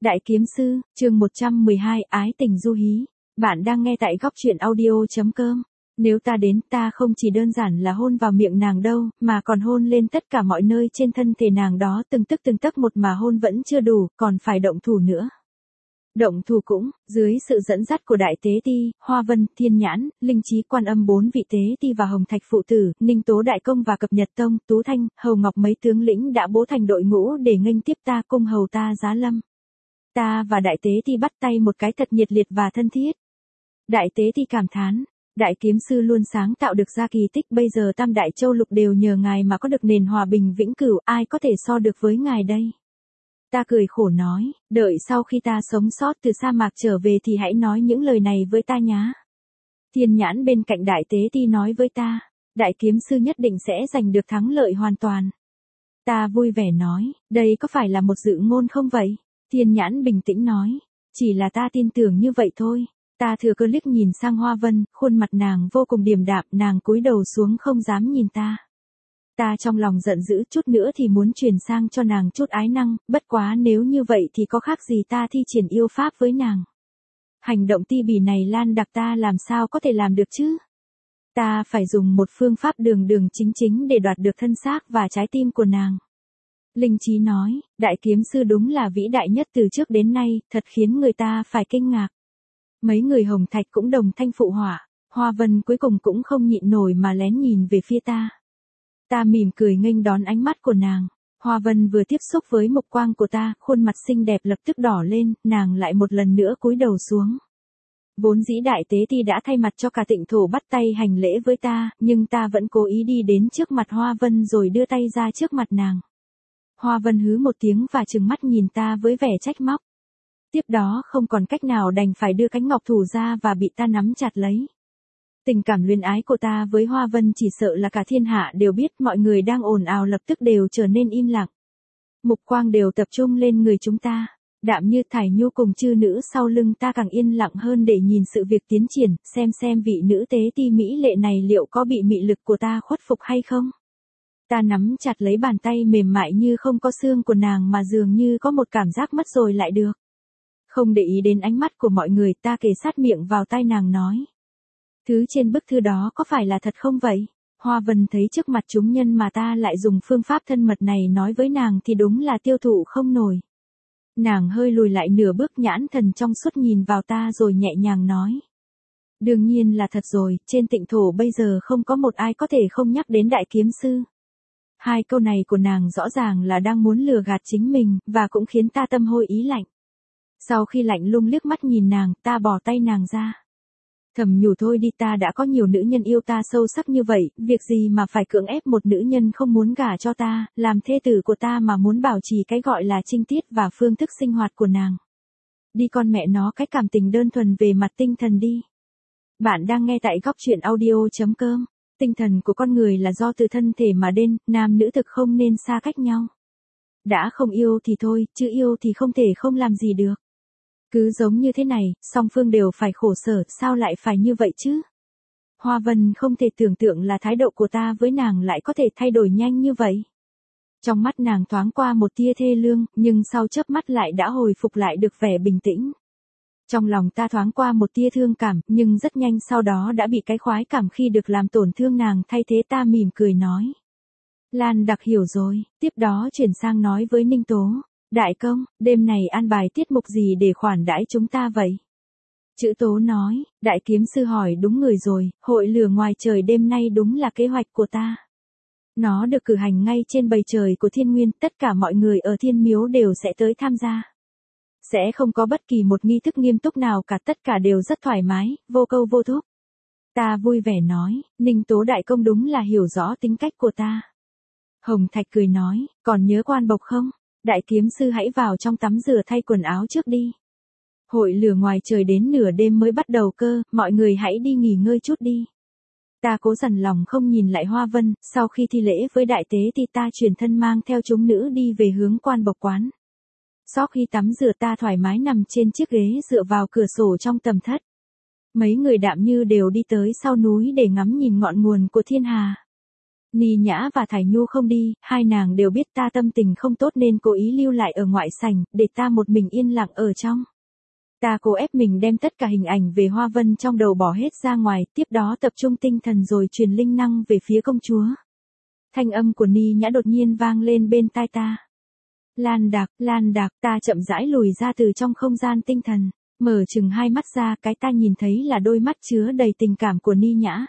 Đại kiếm sư, chương 112, ái tình du hí. Bạn đang nghe tại góc truyện audio.com. Nếu ta đến, ta không chỉ đơn giản là hôn vào miệng nàng đâu, mà còn hôn lên tất cả mọi nơi trên thân thể nàng đó, từng tấc một, mà hôn vẫn chưa đủ, còn phải động thủ nữa. Động thủ cũng, dưới sự dẫn dắt của Đại Tế Ti, Hoa Vân, Thiên Nhãn, Linh Trí, Quan Âm, 4 vị Tế Ti và Hồng Thạch phụ tử, Ninh Tố Đại Công và Cập Nhật Tông, Tú Thanh, Hầu Ngọc mấy tướng lĩnh đã bố thành đội ngũ để nghênh tiếp ta, cung hầu ta giá lâm. Ta và Đại Tế Ti bắt tay một cái thật nhiệt liệt và thân thiết. Đại Tế Ti cảm thán, Đại kiếm sư luôn sáng tạo được ra kỳ tích, bây giờ Tam Đại Châu Lục đều nhờ ngài mà có được nền hòa bình vĩnh cửu, ai có thể so được với ngài đây. Ta cười khổ nói, đợi sau khi ta sống sót từ sa mạc trở về thì hãy nói những lời này với ta nhá. Thiên Nhãn bên cạnh Đại Tế Ti nói với ta, Đại kiếm sư nhất định sẽ giành được thắng lợi hoàn toàn. Ta vui vẻ nói, đây có phải là một dự ngôn không vậy? Thiên Nhãn bình tĩnh nói, chỉ là ta tin tưởng như vậy thôi. Ta thừa cơ liếc nhìn sang Hoa Vân, khuôn mặt nàng vô cùng điềm đạm, nàng cúi đầu xuống không dám nhìn ta. Ta trong lòng giận dữ, chút nữa thì muốn truyền sang cho nàng chút ái năng, bất quá nếu như vậy thì có khác gì ta thi triển yêu pháp với nàng. Hành động ti bỉ này Lan Đặc ta làm sao có thể làm được chứ? Ta phải dùng một phương pháp đường đường chính chính để đoạt được thân xác và trái tim của nàng. Linh Trí nói, Đại kiếm sư đúng là vĩ đại nhất từ trước đến nay, thật khiến người ta phải kinh ngạc. Mấy người Hồng Thạch cũng đồng thanh phụ họa, Hoa Vân cuối cùng cũng không nhịn nổi mà lén nhìn về phía ta. Ta mỉm cười nghênh đón ánh mắt của nàng. Hoa Vân vừa tiếp xúc với mục quang của ta, khuôn mặt xinh đẹp lập tức đỏ lên, nàng lại một lần nữa cúi đầu xuống. Vốn dĩ Đại Tế Ti đã thay mặt cho cả Tịnh Thổ bắt tay hành lễ với ta, nhưng ta vẫn cố ý đi đến trước mặt Hoa Vân rồi đưa tay ra trước mặt nàng. Hoa Vân hứ một tiếng và trừng mắt nhìn ta với vẻ trách móc. Tiếp đó không còn cách nào đành phải đưa cánh ngọc thủ ra và bị ta nắm chặt lấy. Tình cảm luyến ái của ta với Hoa Vân chỉ sợ là cả thiên hạ đều biết, mọi người đang ồn ào lập tức đều trở nên im lặng. Mục quang đều tập trung lên người chúng ta. Đạm Như, Thải Nhu cùng chư nữ sau lưng ta càng yên lặng hơn để nhìn sự việc tiến triển, xem vị nữ tế ti mỹ lệ này liệu có bị mị lực của ta khuất phục hay không. Ta nắm chặt lấy bàn tay mềm mại như không có xương của nàng mà dường như có một cảm giác mất rồi lại được. Không để ý đến ánh mắt của mọi người, ta kề sát miệng vào tai nàng nói. Thứ trên bức thư đó có phải là thật không vậy? Hoa Vân thấy trước mặt chúng nhân mà ta lại dùng phương pháp thân mật này nói với nàng thì đúng là tiêu thụ không nổi. Nàng hơi lùi lại nửa bước, nhãn thần trong suốt nhìn vào ta rồi nhẹ nhàng nói. Đương nhiên là thật rồi, trên Tịnh Thổ bây giờ không có một ai có thể không nhắc đến Đại kiếm sư. Hai câu này của nàng rõ ràng là đang muốn lừa gạt chính mình, và cũng khiến ta tâm hôi ý lạnh. Sau khi lạnh lùng liếc mắt nhìn nàng, ta bỏ tay nàng ra. Thầm nhủ thôi đi, ta đã có nhiều nữ nhân yêu ta sâu sắc như vậy, việc gì mà phải cưỡng ép một nữ nhân không muốn gả cho ta, làm thê tử của ta mà muốn bảo trì cái gọi là trinh tiết và phương thức sinh hoạt của nàng. Đi con mẹ nó cái cảm tình đơn thuần về mặt tinh thần đi. Bạn đang nghe tại góc truyện audio.com. Tinh thần của con người là do từ thân thể mà đến, nam nữ thực không nên xa cách nhau. Đã không yêu thì thôi, chứ yêu thì không thể không làm gì được. Cứ giống như thế này, song phương đều phải khổ sở, sao lại phải như vậy chứ? Hoa Vân không thể tưởng tượng là thái độ của ta với nàng lại có thể thay đổi nhanh như vậy. Trong mắt nàng thoáng qua một tia thê lương, nhưng sau chớp mắt lại đã hồi phục lại được vẻ bình tĩnh. Trong lòng ta thoáng qua một tia thương cảm, nhưng rất nhanh sau đó đã bị cái khoái cảm khi được làm tổn thương nàng thay thế. Ta mỉm cười nói. Lan Đặc hiểu rồi, tiếp đó chuyển sang nói với Ninh Tố. Đại công, đêm này an bài tiết mục gì để khoản đãi chúng ta vậy? Chữ Tố nói, Đại kiếm sư hỏi đúng người rồi, hội lửa ngoài trời đêm nay đúng là kế hoạch của ta. Nó được cử hành ngay trên bầy trời của Thiên Nguyên, tất cả mọi người ở Thiên Miếu đều sẽ tới tham gia. Sẽ không có bất kỳ một nghi thức nghiêm túc nào cả, tất cả đều rất thoải mái, vô câu vô thúc. Ta vui vẻ nói, Ninh Tố đại công đúng là hiểu rõ tính cách của ta. Hồng Thạch cười nói, còn nhớ Quan Bộc không? Đại kiếm sư hãy vào trong tắm rửa thay quần áo trước đi. Hội lửa ngoài trời đến nửa đêm mới bắt đầu cơ, mọi người hãy đi nghỉ ngơi chút đi. Ta cố dằn lòng không nhìn lại Hoa Vân, sau khi thi lễ với Đại Tế thì ta chuyển thân mang theo chúng nữ đi về hướng Quan Bộc quán. Sau khi tắm rửa ta thoải mái nằm trên chiếc ghế dựa vào cửa sổ trong tầm thất. Mấy người Đạm Như đều đi tới sau núi để ngắm nhìn ngọn nguồn của thiên hà. Ni Nhã và Thải Nhu không đi, hai nàng đều biết ta tâm tình không tốt nên cố ý lưu lại ở ngoại sảnh, để ta một mình yên lặng ở trong. Ta cố ép mình đem tất cả hình ảnh về Hoa Vân trong đầu bỏ hết ra ngoài, tiếp đó tập trung tinh thần rồi truyền linh năng về phía công chúa. Thanh âm của Ni Nhã đột nhiên vang lên bên tai ta. Lan Đạc, ta chậm rãi lùi ra từ trong không gian tinh thần, mở chừng hai mắt ra, cái ta nhìn thấy là đôi mắt chứa đầy tình cảm của Ni Nhã.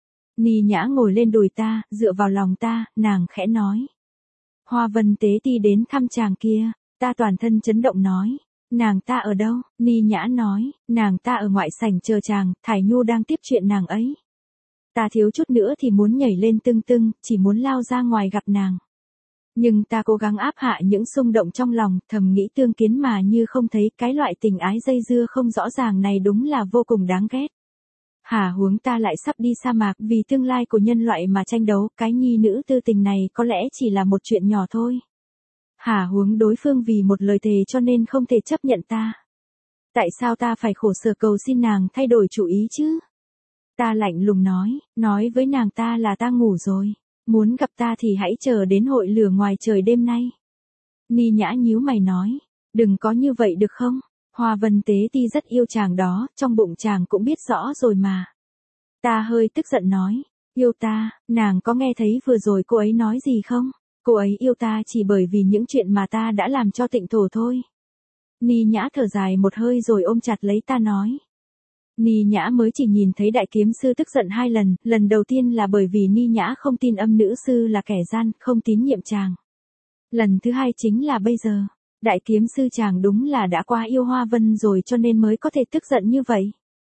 Ni Nhã ngồi lên đùi ta, dựa vào lòng ta, nàng khẽ nói. Hoa Vân tế ti đến thăm chàng kia, ta toàn thân chấn động nói. Nàng ta ở đâu? Ni Nhã nói, nàng ta ở ngoại sảnh chờ chàng, Thải Nhu đang tiếp chuyện nàng ấy. Ta thiếu chút nữa thì muốn nhảy lên tưng tưng, chỉ muốn lao ra ngoài gặp nàng. Nhưng ta cố gắng áp hạ những xung động trong lòng, thầm nghĩ tương kiến mà như không thấy, cái loại tình ái dây dưa không rõ ràng này đúng là vô cùng đáng ghét. Hả huống ta lại sắp đi sa mạc vì tương lai của nhân loại mà tranh đấu, cái nhi nữ tư tình này có lẽ chỉ là một chuyện nhỏ thôi. Hả huống đối phương vì một lời thề cho nên không thể chấp nhận ta. Tại sao ta phải khổ sở cầu xin nàng thay đổi chủ ý chứ? Ta lạnh lùng nói với nàng ta là ta ngủ rồi. Muốn gặp ta thì hãy chờ đến hội lửa ngoài trời đêm nay. Ni Nhã nhíu mày nói, đừng có như vậy được không? Hoa Vân tế ti rất yêu chàng đó, trong bụng chàng cũng biết rõ rồi mà. Ta hơi tức giận nói, yêu ta, nàng có nghe thấy vừa rồi cô ấy nói gì không? Cô ấy yêu ta chỉ bởi vì những chuyện mà ta đã làm cho Tịnh Thổ thôi. Ni Nhã thở dài một hơi rồi ôm chặt lấy ta nói. Ni Nhã mới chỉ nhìn thấy đại kiếm sư tức giận 2 lần, lần đầu tiên là bởi vì Ni Nhã không tin âm nữ sư là kẻ gian, không tín nhiệm chàng. Lần thứ hai chính là bây giờ, đại kiếm sư chàng đúng là đã quá yêu Hoa Vân rồi cho nên mới có thể tức giận như vậy.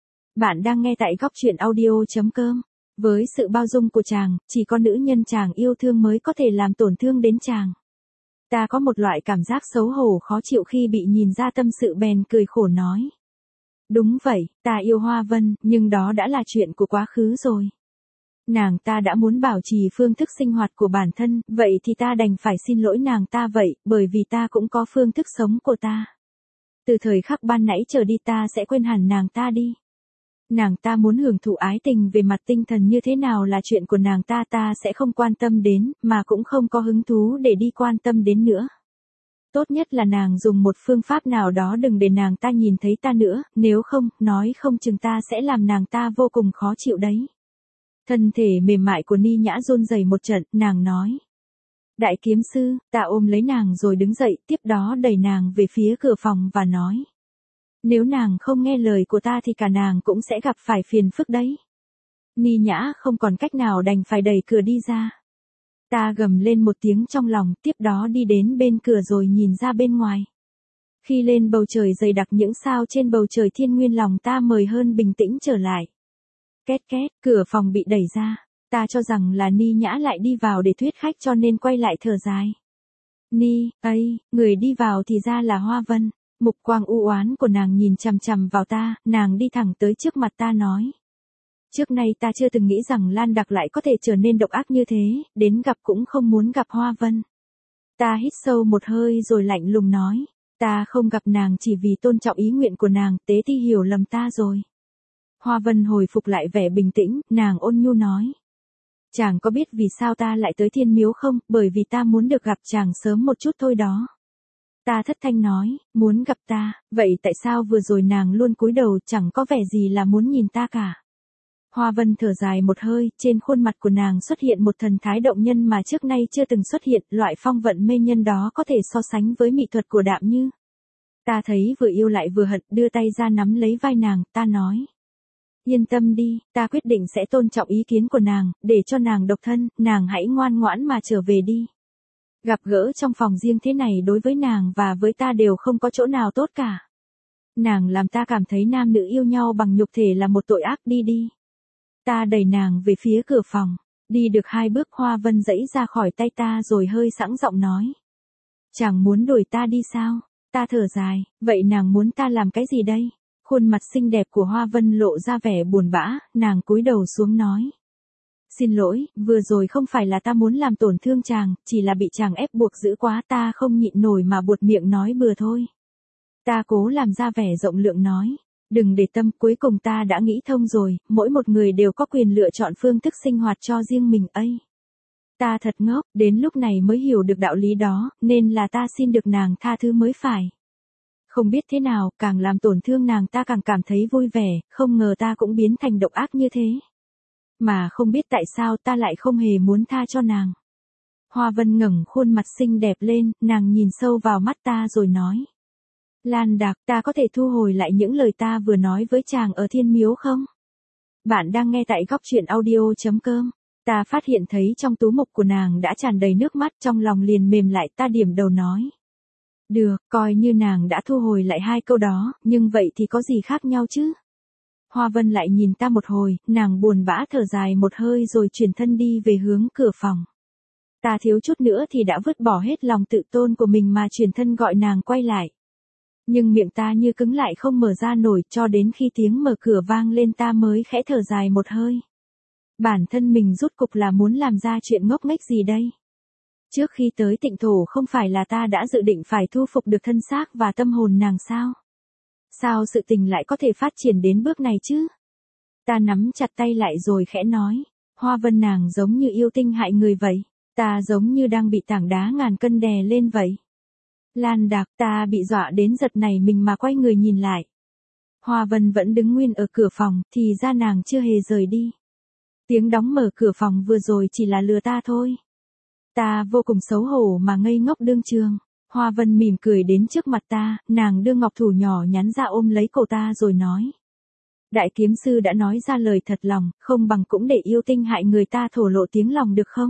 Bạn đang nghe tại góc truyện audio.com. Với sự bao dung của chàng, chỉ có nữ nhân chàng yêu thương mới có thể làm tổn thương đến chàng. Ta có một loại cảm giác xấu hổ khó chịu khi bị nhìn ra tâm sự bèn cười khổ nói. Đúng vậy, ta yêu Hoa Vân, nhưng đó đã là chuyện của quá khứ rồi. Nàng ta đã muốn bảo trì phương thức sinh hoạt của bản thân, vậy thì ta đành phải xin lỗi nàng ta vậy, bởi vì ta cũng có phương thức sống của ta. Từ thời khắc ban nãy trở đi ta sẽ quên hẳn nàng ta đi. Nàng ta muốn hưởng thụ ái tình về mặt tinh thần như thế nào là chuyện của nàng ta, ta sẽ không quan tâm đến, mà cũng không có hứng thú để đi quan tâm đến nữa. Tốt nhất là nàng dùng một phương pháp nào đó đừng để nàng ta nhìn thấy ta nữa, nếu không, nói không chừng ta sẽ làm nàng ta vô cùng khó chịu đấy. Thân thể mềm mại của Ni Nhã run rẩy một trận, nàng nói. Đại kiếm sư, ta ôm lấy nàng rồi đứng dậy, tiếp đó đẩy nàng về phía cửa phòng và nói. Nếu nàng không nghe lời của ta thì cả nàng cũng sẽ gặp phải phiền phức đấy. Ni Nhã không còn cách nào đành phải đẩy cửa đi ra. Ta gầm lên một tiếng trong lòng, tiếp đó đi đến bên cửa rồi nhìn ra bên ngoài. Khi lên bầu trời dày đặc những sao trên bầu trời thiên nguyên, lòng ta mời hơn bình tĩnh trở lại. Két két, cửa phòng bị đẩy ra. Ta cho rằng là Ni Nhã lại đi vào để thuyết khách cho nên quay lại thở dài. Ni, ấy, người đi vào thì ra là Hoa Vân. Mục quang u oán của nàng nhìn chằm chằm vào ta, nàng đi thẳng tới trước mặt ta nói. Trước nay ta chưa từng nghĩ rằng Lan Đạc lại có thể trở nên độc ác như thế, đến gặp cũng không muốn gặp Hoa Vân. Ta hít sâu một hơi rồi lạnh lùng nói, ta không gặp nàng chỉ vì tôn trọng ý nguyện của nàng, tế ti hiểu lầm ta rồi. Hoa Vân hồi phục lại vẻ bình tĩnh, nàng ôn nhu nói. Chàng có biết vì sao ta lại tới Thiên Miếu không, bởi vì ta muốn được gặp chàng sớm một chút thôi đó. Ta thất thanh nói, muốn gặp ta, vậy tại sao vừa rồi nàng luôn cúi đầu chẳng có vẻ gì là muốn nhìn ta cả. Hoa Vân thở dài một hơi, trên khuôn mặt của nàng xuất hiện một thần thái động nhân mà trước nay chưa từng xuất hiện, loại phong vận mê nhân đó có thể so sánh với mỹ thuật của Đạm Như. Ta thấy vừa yêu lại vừa hận, đưa tay ra nắm lấy vai nàng, ta nói. Yên tâm đi, ta quyết định sẽ tôn trọng ý kiến của nàng, để cho nàng độc thân, nàng hãy ngoan ngoãn mà trở về đi. Gặp gỡ trong phòng riêng thế này đối với nàng và với ta đều không có chỗ nào tốt cả. Nàng làm ta cảm thấy nam nữ yêu nhau bằng nhục thể là một tội ác, đi đi. Ta đẩy nàng về phía cửa phòng, đi được 2 bước Hoa Vân giãy ra khỏi tay ta rồi hơi sẵn giọng nói. Chàng muốn đuổi ta đi sao? Ta thở dài, vậy nàng muốn ta làm cái gì đây? Khuôn mặt xinh đẹp của Hoa Vân lộ ra vẻ buồn bã, nàng cúi đầu xuống nói. Xin lỗi, vừa rồi không phải là ta muốn làm tổn thương chàng, chỉ là bị chàng ép buộc dữ quá, ta không nhịn nổi mà buột miệng nói bừa thôi. Ta cố làm ra vẻ rộng lượng nói. Đừng để tâm, cuối cùng ta đã nghĩ thông rồi, mỗi một người đều có quyền lựa chọn phương thức sinh hoạt cho riêng mình ấy. Ta thật ngốc, đến lúc này mới hiểu được đạo lý đó, nên là ta xin được nàng tha thứ mới phải. Không biết thế nào, càng làm tổn thương nàng ta càng cảm thấy vui vẻ, không ngờ ta cũng biến thành độc ác như thế. Mà không biết tại sao ta lại không hề muốn tha cho nàng. Hoa Vân ngẩng khuôn mặt xinh đẹp lên, nàng nhìn sâu vào mắt ta rồi nói. Lan Đạc, ta có thể thu hồi lại những lời ta vừa nói với chàng ở Thiên Miếu không? Bạn đang nghe tại góc truyện audio.com. Ta phát hiện thấy trong tú mục của nàng đã tràn đầy nước mắt, trong lòng liền mềm lại, ta điểm đầu nói. Được, coi như nàng đã thu hồi lại 2 câu đó, nhưng vậy thì có gì khác nhau chứ? Hoa Vân lại nhìn ta một hồi, nàng buồn bã thở dài một hơi rồi chuyển thân đi về hướng cửa phòng. Ta thiếu chút nữa thì đã vứt bỏ hết lòng tự tôn của mình mà chuyển thân gọi nàng quay lại. Nhưng miệng ta như cứng lại không mở ra nổi, cho đến khi tiếng mở cửa vang lên ta mới khẽ thở dài một hơi. Bản thân mình rốt cục là muốn làm ra chuyện ngốc nghếch gì đây? Trước khi tới Tịnh Thổ không phải là ta đã dự định phải thu phục được thân xác và tâm hồn nàng sao? Sao sự tình lại có thể phát triển đến bước này chứ? Ta nắm chặt tay lại rồi khẽ nói, Hoa Vân nàng giống như yêu tinh hại người vậy, ta giống như đang bị tảng đá ngàn cân đè lên vậy. Lan Đạc, ta bị dọa đến giật nảy mình mà quay người nhìn lại. Hoa Vân vẫn đứng nguyên ở cửa phòng, thì ra nàng chưa hề rời đi. Tiếng đóng mở cửa phòng vừa rồi chỉ là lừa ta thôi. Ta vô cùng xấu hổ mà ngây ngốc đương trường. Hoa Vân mỉm cười đến trước mặt ta, nàng đưa ngọc thủ nhỏ nhắn ra ôm lấy cổ ta rồi nói. Đại kiếm sư đã nói ra lời thật lòng, không bằng cũng để yêu tinh hại người ta thổ lộ tiếng lòng được không?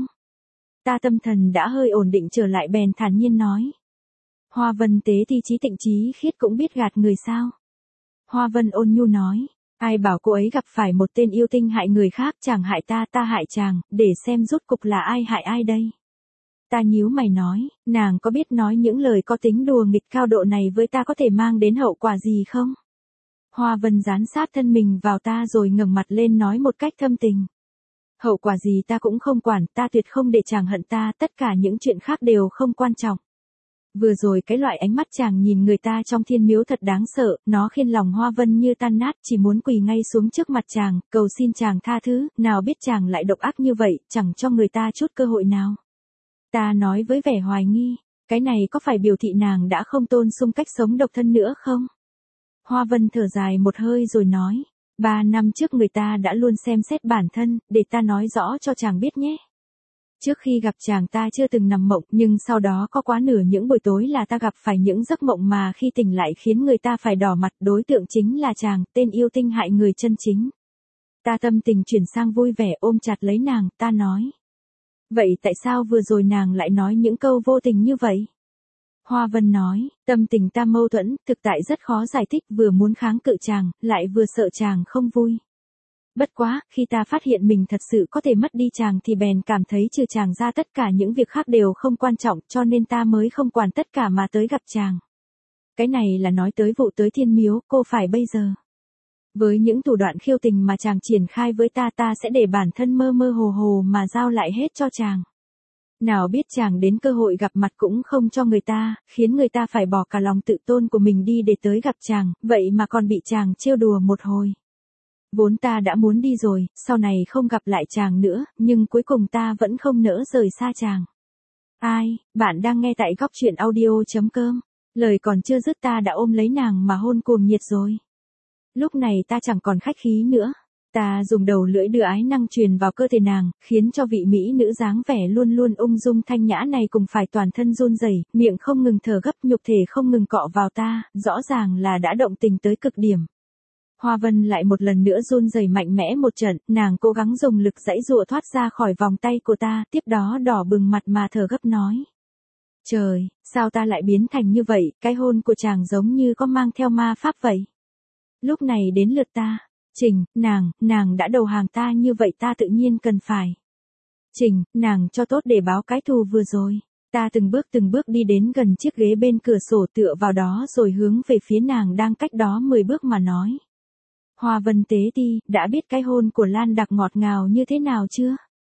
Ta tâm thần đã hơi ổn định trở lại bèn thản nhiên nói. Hoa Vân tế thi trí tịnh trí khiết cũng biết gạt người sao? Hoa Vân ôn nhu nói. Ai bảo cô ấy gặp phải một tên yêu tinh hại người khác, chàng hại ta, ta hại chàng, để xem rốt cục là ai hại ai đây? Ta nhíu mày nói, nàng có biết nói những lời có tính đùa nghịch cao độ này với ta có thể mang đến hậu quả gì không? Hoa Vân dán sát thân mình vào ta rồi ngẩng mặt lên nói một cách thâm tình. Hậu quả gì ta cũng không quản, ta tuyệt không để chàng hận ta, tất cả những chuyện khác đều không quan trọng. Vừa rồi cái loại ánh mắt chàng nhìn người ta trong Thiên Miếu thật đáng sợ, nó khiến lòng Hoa Vân như tan nát, chỉ muốn quỳ ngay xuống trước mặt chàng, cầu xin chàng tha thứ, nào biết chàng lại độc ác như vậy, chẳng cho người ta chút cơ hội nào. Ta nói với vẻ hoài nghi, cái này có phải biểu thị nàng đã không tôn sung cách sống độc thân nữa không? Hoa Vân thở dài một hơi rồi nói, 3 năm trước người ta đã luôn xem xét bản thân, để ta nói rõ cho chàng biết nhé. Trước khi gặp chàng ta chưa từng nằm mộng, nhưng sau đó có quá nửa những buổi tối là ta gặp phải những giấc mộng mà khi tỉnh lại khiến người ta phải đỏ mặt, đối tượng chính là chàng, tên yêu tinh hại người chân chính. Ta tâm tình chuyển sang vui vẻ ôm chặt lấy nàng, ta nói. Vậy tại sao vừa rồi nàng lại nói những câu vô tình như vậy? Hoa Vân nói, tâm tình ta mâu thuẫn, thực tại rất khó giải thích, vừa muốn kháng cự chàng, lại vừa sợ chàng không vui. Bất quá, khi ta phát hiện mình thật sự có thể mất đi chàng thì bèn cảm thấy trừ chàng ra tất cả những việc khác đều không quan trọng, cho nên ta mới không quản tất cả mà tới gặp chàng. Cái này là nói tới vụ tới Thiên Miếu, cô phải bây giờ. Với những thủ đoạn khiêu tình mà chàng triển khai với ta, ta sẽ để bản thân mơ mơ hồ hồ mà giao lại hết cho chàng. Nào biết chàng đến cơ hội gặp mặt cũng không cho người ta, khiến người ta phải bỏ cả lòng tự tôn của mình đi để tới gặp chàng, vậy mà còn bị chàng trêu đùa một hồi. Vốn ta đã muốn đi rồi, sau này không gặp lại chàng nữa, nhưng cuối cùng ta vẫn không nỡ rời xa chàng. Ai, bạn đang nghe tại góc truyện audio.com. Lời còn chưa dứt ta đã ôm lấy nàng mà hôn cuồng nhiệt rồi. Lúc này ta chẳng còn khách khí nữa. Ta dùng đầu lưỡi đưa ái năng truyền vào cơ thể nàng, khiến cho vị mỹ nữ dáng vẻ luôn luôn ung dung thanh nhã này cùng phải toàn thân run rẩy, miệng không ngừng thở gấp, nhục thể không ngừng cọ vào ta, rõ ràng là đã động tình tới cực điểm. Hoa Vân lại một lần nữa run rẩy mạnh mẽ một trận, nàng cố gắng dùng lực giãy giụa thoát ra khỏi vòng tay của ta, tiếp đó đỏ bừng mặt mà thở gấp nói. Trời, sao ta lại biến thành như vậy, cái hôn của chàng giống như có mang theo ma pháp vậy. Lúc này đến lượt ta. Trình, nàng đã đầu hàng ta như vậy ta tự nhiên cần phải. Trình, nàng cho tốt để báo cái thù vừa rồi. Ta từng bước đi đến gần chiếc ghế bên cửa sổ tựa vào đó rồi hướng về phía nàng đang cách đó 10 bước mà nói. Hoa Vân tế đi, đã biết cái hôn của Lan Đạc ngọt ngào như thế nào chưa?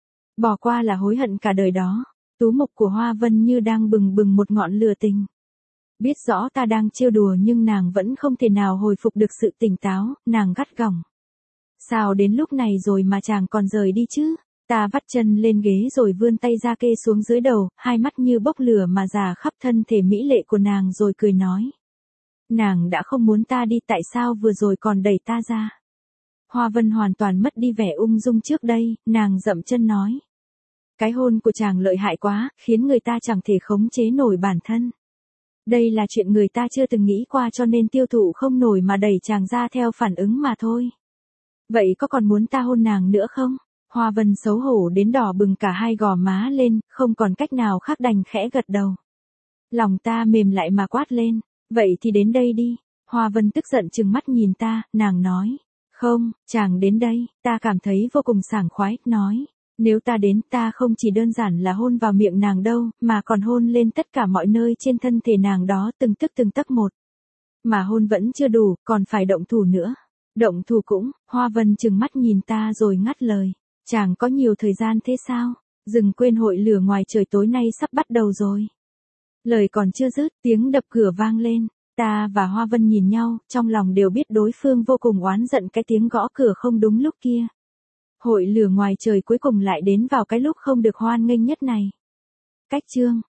Bỏ qua là hối hận cả đời đó. Tú mục của Hoa Vân như đang bừng bừng một ngọn lửa tình. Biết rõ ta đang trêu đùa nhưng nàng vẫn không thể nào hồi phục được sự tỉnh táo, nàng gắt gỏng. Sao đến lúc này rồi mà chàng còn rời đi chứ? Ta vắt chân lên ghế rồi vươn tay ra kê xuống dưới đầu, hai mắt như bốc lửa mà rà khắp thân thể mỹ lệ của nàng rồi cười nói. Nàng đã không muốn ta đi, tại sao vừa rồi còn đẩy ta ra? Hoa Vân hoàn toàn mất đi vẻ ung dung trước đây, nàng dậm chân nói. Cái hôn của chàng lợi hại quá, khiến người ta chẳng thể khống chế nổi bản thân. Đây là chuyện người ta chưa từng nghĩ qua cho nên tiêu thụ không nổi mà đẩy chàng ra theo phản ứng mà thôi. Vậy có còn muốn ta hôn nàng nữa không? Hoa Vân xấu hổ đến đỏ bừng cả hai gò má lên, không còn cách nào khác đành khẽ gật đầu. Lòng ta mềm lại mà quát lên, vậy thì đến đây đi. Hoa Vân tức giận trừng mắt nhìn ta, nàng nói. Không, chàng đến đây, ta cảm thấy vô cùng sảng khoái, nói. Nếu ta đến, ta không chỉ đơn giản là hôn vào miệng nàng đâu, mà còn hôn lên tất cả mọi nơi trên thân thể nàng đó từng tấc một. Mà hôn vẫn chưa đủ, còn phải động thủ nữa. Động thủ cũng, Hoa Vân trừng mắt nhìn ta rồi ngắt lời. Chàng có nhiều thời gian thế sao? Đừng quên hội lửa ngoài trời tối nay sắp bắt đầu rồi. Lời còn chưa dứt, tiếng đập cửa vang lên. Ta và Hoa Vân nhìn nhau, trong lòng đều biết đối phương vô cùng oán giận cái tiếng gõ cửa không đúng lúc kia. Hội lửa ngoài trời cuối cùng lại đến vào cái lúc không được hoan nghênh nhất này. Cách chương